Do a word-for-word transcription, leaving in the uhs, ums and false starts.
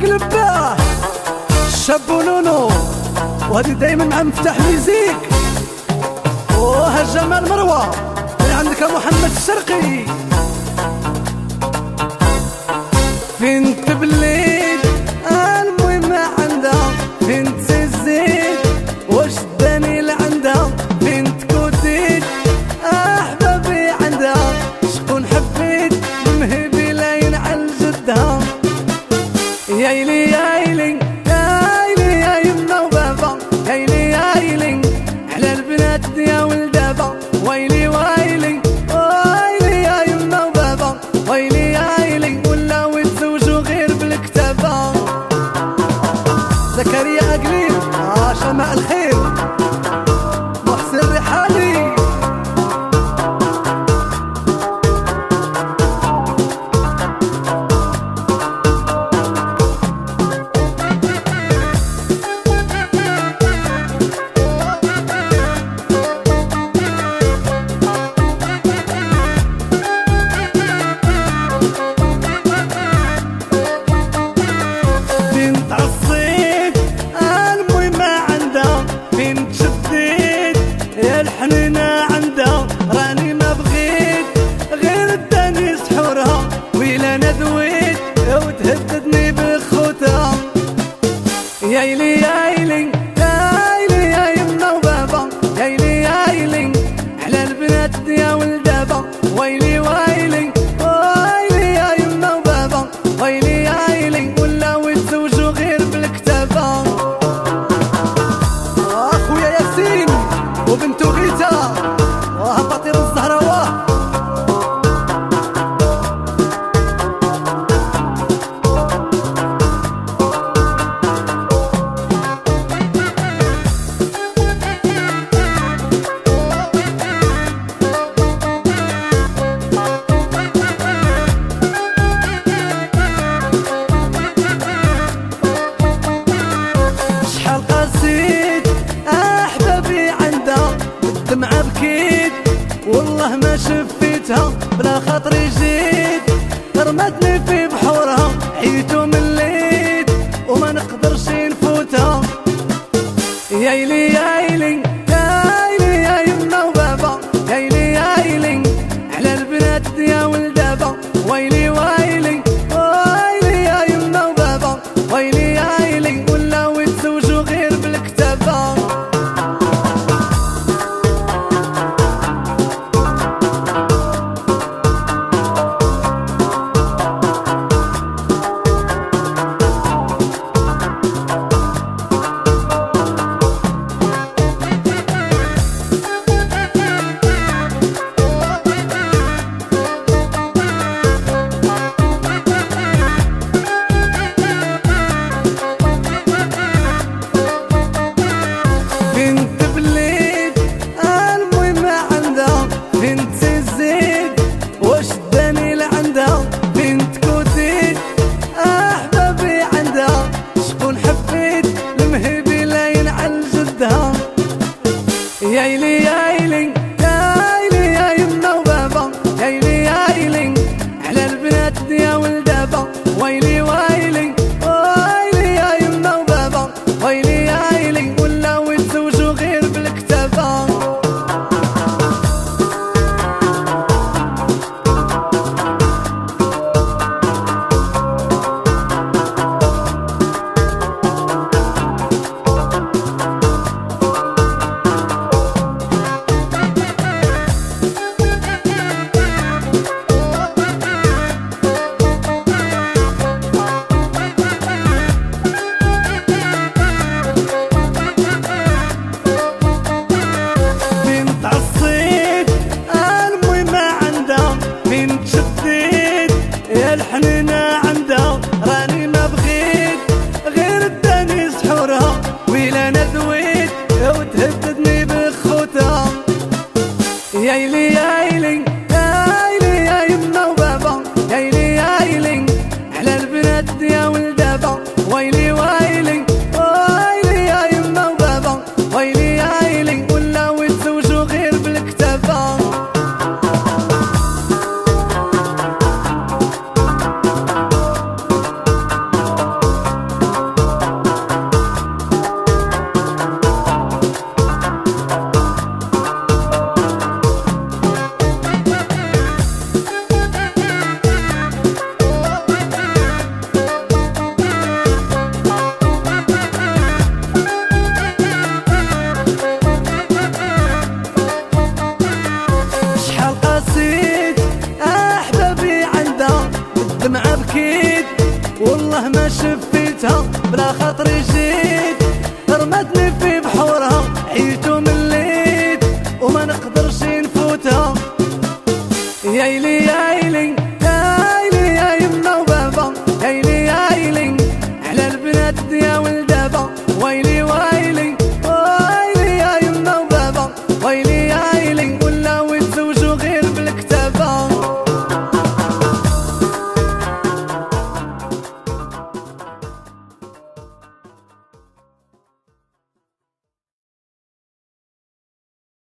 قلب باه الشاب ونونو، وهذه دايما مع مفتاح ميزيك. وها جمال مروه اللي عندك محمد الشرقي. فين تبليد المهم عندها، فين تزيد واش داني لعندها، فين تكوديد احبابي عندها، شكون حبيت مهبي لاين على جدها. يايلي يايلي يايلي يا يما وبابا، يايلي يايلي على البنات يا ولدابا، ويلي ويلي ويلي يا يما وبابا، ويلي يايلي ولاو يتزوجوا غير بالكتابة. زكريا أقليل آه شماء الخير، محسن الرحالي. الحنينة عندها راني ما بغيت غير الداني سحورها، ويلا ندويت وتهددني بخوتها. يايلي يايلي يايلي يا يما وبابا، يايلي يايلي على البنات يا ولدابا، ويلي ويلي ويلي يا يما وبابا، ويلي يايلي ولاو يتزوجوا غير بالكتابة. اخويا ياسين وبنتو غيتا وهبطير الزهراوة. شحال قاسيت احبابي عندها، بالدمعة بكيت والله ما شفيتها، بلا خاطري جيت رمتني في بحورها، حيتو مليت وما نقدرش نفوتها. يايلي يايلي يايلي يا يما وبابا، يايلي يايلي على البنات يا ولدابا، ويلي ويلي ويلي يا يما وبابا، ويلي يايلي ولاو يتزوجوا غير بالكتابة. والله ما شفيتها بلا خاطري جيت، رمتني في بحورها عيت ومليت وما نقدرش نفوتها. يا إلي